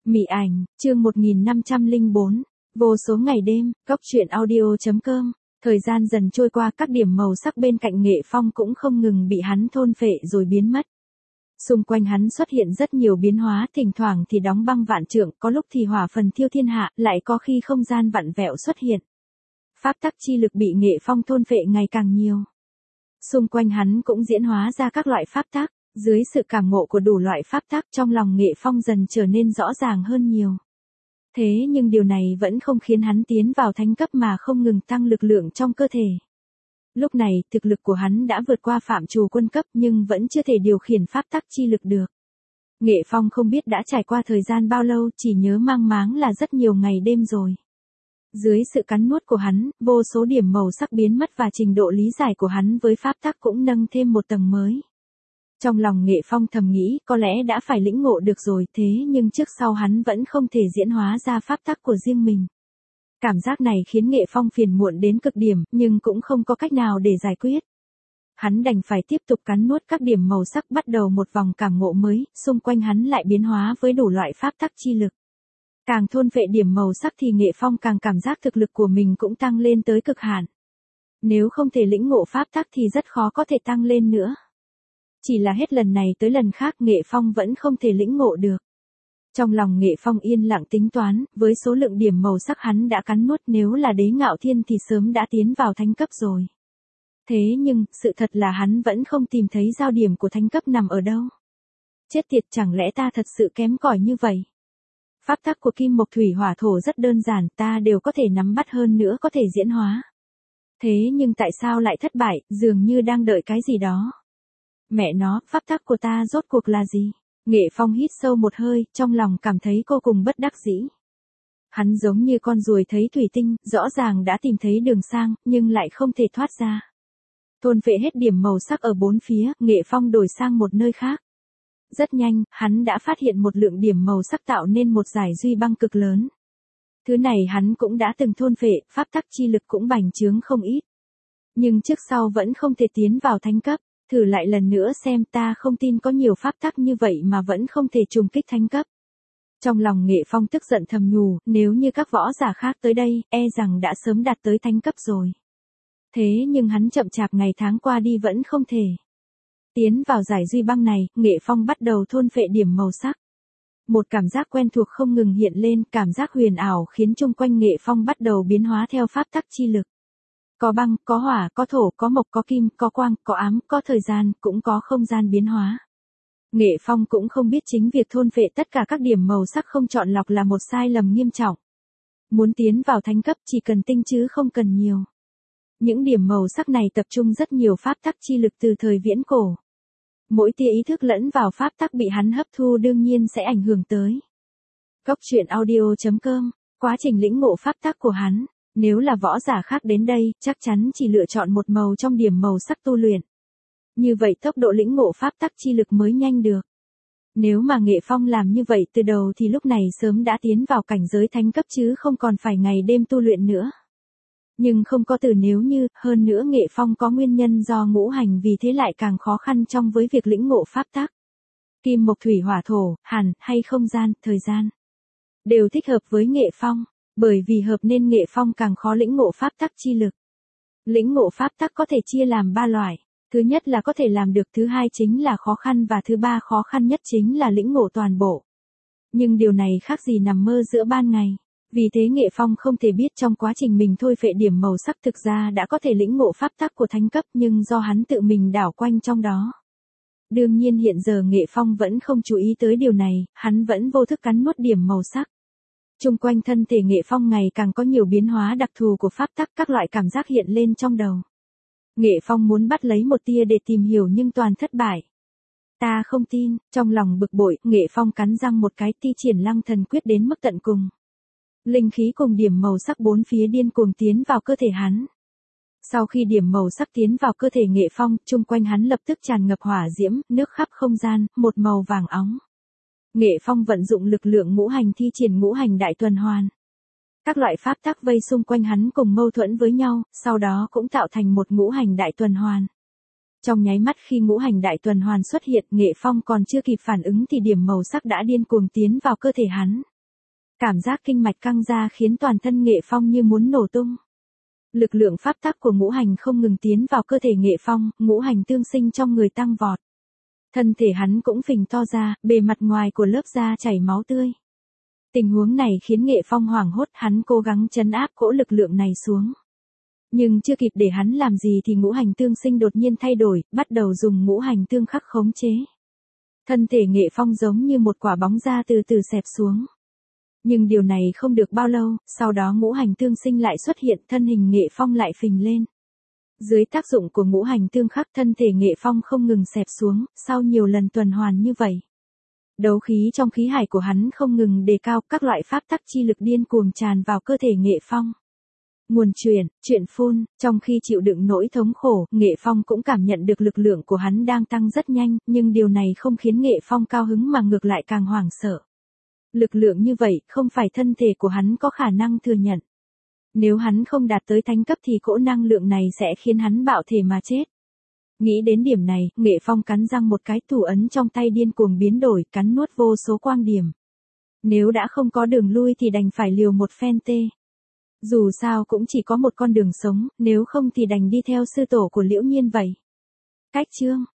Mị ảnh, chương 1504, vô số ngày đêm, góc truyện audio.com. Thời gian dần trôi qua, các điểm màu sắc bên cạnh Nghệ Phong cũng không ngừng bị hắn thôn phệ rồi biến mất. Xung quanh hắn xuất hiện rất nhiều biến hóa, thỉnh thoảng thì đóng băng vạn trượng, có lúc thì hỏa phần thiêu thiên hạ, lại có khi không gian vặn vẹo xuất hiện. Pháp tắc chi lực bị Nghệ Phong thôn phệ ngày càng nhiều. Xung quanh hắn cũng diễn hóa ra các loại pháp tắc. Dưới sự cảm ngộ của đủ loại pháp tắc, trong lòng Nghệ Phong dần trở nên rõ ràng hơn nhiều. Thế nhưng điều này vẫn không khiến hắn tiến vào thánh cấp mà không ngừng tăng lực lượng trong cơ thể. Lúc này, thực lực của hắn đã vượt qua phạm trù quân cấp nhưng vẫn chưa thể điều khiển pháp tắc chi lực được. Nghệ Phong không biết đã trải qua thời gian bao lâu, chỉ nhớ mang máng là rất nhiều ngày đêm rồi. Dưới sự cắn nuốt của hắn, vô số điểm màu sắc biến mất và trình độ lý giải của hắn với pháp tắc cũng nâng thêm một tầng mới. Trong lòng Nghệ Phong thầm nghĩ, có lẽ đã phải lĩnh ngộ được rồi, thế nhưng trước sau hắn vẫn không thể diễn hóa ra pháp tắc của riêng mình. Cảm giác này khiến Nghệ Phong phiền muộn đến cực điểm, nhưng cũng không có cách nào để giải quyết. Hắn đành phải tiếp tục cắn nuốt các điểm màu sắc, bắt đầu một vòng cảm ngộ mới, xung quanh hắn lại biến hóa với đủ loại pháp tắc chi lực. Càng thôn phệ điểm màu sắc thì Nghệ Phong càng cảm giác thực lực của mình cũng tăng lên tới cực hạn. Nếu không thể lĩnh ngộ pháp tắc thì rất khó có thể tăng lên nữa. Chỉ là hết lần này tới lần khác Nghệ Phong vẫn không thể lĩnh ngộ được. Trong lòng Nghệ Phong yên lặng tính toán, với số lượng điểm màu sắc hắn đã cắn nuốt, nếu là Đế Ngạo Thiên thì sớm đã tiến vào thánh cấp rồi. Thế nhưng, sự thật là hắn vẫn không tìm thấy giao điểm của thánh cấp nằm ở đâu. Chết tiệt, chẳng lẽ ta thật sự kém cỏi như vậy? Pháp tắc của kim mộc thủy hỏa thổ rất đơn giản, ta đều có thể nắm bắt, hơn nữa có thể diễn hóa. Thế nhưng tại sao lại thất bại, dường như đang đợi cái gì đó. Mẹ nó, pháp tắc của ta rốt cuộc là gì? Nghệ Phong hít sâu một hơi, trong lòng cảm thấy vô cùng bất đắc dĩ. Hắn giống như con ruồi thấy thủy tinh, rõ ràng đã tìm thấy đường sang, nhưng lại không thể thoát ra. Thôn phệ hết điểm màu sắc ở bốn phía, Nghệ Phong đổi sang một nơi khác. Rất nhanh, hắn đã phát hiện một lượng điểm màu sắc tạo nên một dải duy băng cực lớn. Thứ này hắn cũng đã từng thôn phệ, pháp tắc chi lực cũng bành trướng không ít. Nhưng trước sau vẫn không thể tiến vào thánh cấp. Thử lại lần nữa xem, ta không tin có nhiều pháp tắc như vậy mà vẫn không thể trùng kích thánh cấp. Trong lòng Nghệ Phong tức giận thầm nhủ, nếu như các võ giả khác tới đây, e rằng đã sớm đạt tới thánh cấp rồi. Thế nhưng hắn chậm chạp ngày tháng qua đi vẫn không thể. Tiến vào giải duy băng này, Nghệ Phong bắt đầu thôn phệ điểm màu sắc. Một cảm giác quen thuộc không ngừng hiện lên, cảm giác huyền ảo khiến chung quanh Nghệ Phong bắt đầu biến hóa theo pháp tắc chi lực. Có băng, có hỏa, có thổ, có mộc, có kim, có quang, có ám, có thời gian, cũng có không gian biến hóa. Nghệ Phong cũng không biết chính việc thôn phệ tất cả các điểm màu sắc không chọn lọc là một sai lầm nghiêm trọng. Muốn tiến vào thánh cấp chỉ cần tinh chứ không cần nhiều. Những điểm màu sắc này tập trung rất nhiều pháp tắc chi lực từ thời viễn cổ. Mỗi tia ý thức lẫn vào pháp tắc bị hắn hấp thu đương nhiên sẽ ảnh hưởng tới. Góc truyện audio.com, quá trình lĩnh ngộ pháp tắc của hắn. Nếu là võ giả khác đến đây, chắc chắn chỉ lựa chọn một màu trong điểm màu sắc tu luyện. Như vậy tốc độ lĩnh ngộ pháp tắc chi lực mới nhanh được. Nếu mà Nghệ Phong làm như vậy từ đầu thì lúc này sớm đã tiến vào cảnh giới thánh cấp chứ không còn phải ngày đêm tu luyện nữa. Nhưng không có từ nếu như, hơn nữa Nghệ Phong có nguyên nhân do ngũ hành, vì thế lại càng khó khăn trong với việc lĩnh ngộ pháp tắc. Kim mộc thủy hỏa thổ, hàn, hay không gian, thời gian. Đều thích hợp với Nghệ Phong. Bởi vì hợp nên Nghệ Phong càng khó lĩnh ngộ pháp tắc chi lực. Lĩnh ngộ pháp tắc có thể chia làm 3 loại. Thứ nhất là có thể làm được, thứ hai chính là khó khăn và thứ ba khó khăn nhất chính là lĩnh ngộ toàn bộ. Nhưng điều này khác gì nằm mơ giữa ban ngày. Vì thế Nghệ Phong không thể biết trong quá trình mình thôi phệ điểm màu sắc thực ra đã có thể lĩnh ngộ pháp tắc của thánh cấp, nhưng do hắn tự mình đảo quanh trong đó. Đương nhiên hiện giờ Nghệ Phong vẫn không chú ý tới điều này, hắn vẫn vô thức cắn nuốt điểm màu sắc. Trung quanh thân thể Nghệ Phong ngày càng có nhiều biến hóa đặc thù của pháp tắc, các loại cảm giác hiện lên trong đầu. Nghệ Phong muốn bắt lấy một tia để tìm hiểu nhưng toàn thất bại. Ta không tin, trong lòng bực bội, Nghệ Phong cắn răng một cái, thi triển Lăng Thần Quyết đến mức tận cùng. Linh khí cùng điểm màu sắc bốn phía điên cuồng tiến vào cơ thể hắn. Sau khi điểm màu sắc tiến vào cơ thể Nghệ Phong, chung quanh hắn lập tức tràn ngập hỏa diễm, nước khắp không gian, một màu vàng óng. Nghệ Phong vận dụng lực lượng ngũ hành thi triển ngũ hành đại tuần hoàn. Các loại pháp tắc vây xung quanh hắn cùng mâu thuẫn với nhau, sau đó cũng tạo thành một ngũ hành đại tuần hoàn. Trong nháy mắt khi ngũ hành đại tuần hoàn xuất hiện, Nghệ Phong còn chưa kịp phản ứng thì điểm màu sắc đã điên cuồng tiến vào cơ thể hắn. Cảm giác kinh mạch căng ra khiến toàn thân Nghệ Phong như muốn nổ tung. Lực lượng pháp tắc của ngũ hành không ngừng tiến vào cơ thể Nghệ Phong, ngũ hành tương sinh trong người tăng vọt. Thân thể hắn cũng phình to ra, bề mặt ngoài của lớp da chảy máu tươi. Tình huống này khiến Nghệ Phong hoảng hốt, hắn cố gắng trấn áp cỗ lực lượng này xuống. Nhưng chưa kịp để hắn làm gì thì ngũ hành tương sinh đột nhiên thay đổi, bắt đầu dùng ngũ hành tương khắc khống chế. Thân thể Nghệ Phong giống như một quả bóng da từ từ xẹp xuống. Nhưng điều này không được bao lâu, sau đó ngũ hành tương sinh lại xuất hiện, thân hình Nghệ Phong lại phình lên. Dưới tác dụng của ngũ hành tương khắc, thân thể Nghệ Phong không ngừng xẹp xuống, sau nhiều lần tuần hoàn như vậy. Đấu khí trong khí hải của hắn không ngừng đề cao, các loại pháp tắc chi lực điên cuồng tràn vào cơ thể Nghệ Phong. Nguồn chuyện phun, trong khi chịu đựng nỗi thống khổ, Nghệ Phong cũng cảm nhận được lực lượng của hắn đang tăng rất nhanh, nhưng điều này không khiến Nghệ Phong cao hứng mà ngược lại càng hoảng sợ. Lực lượng như vậy, không phải thân thể của hắn có khả năng thừa nhận. Nếu hắn không đạt tới thánh cấp thì cỗ năng lượng này sẽ khiến hắn bạo thể mà chết. Nghĩ đến điểm này, Nghệ Phong cắn răng một cái, thủ ấn trong tay điên cuồng biến đổi, cắn nuốt vô số quang điểm. Nếu đã không có đường lui thì đành phải liều một phen tê. Dù sao cũng chỉ có một con đường sống, nếu không thì đành đi theo sư tổ của Liễu Nhiên vậy. Cách chương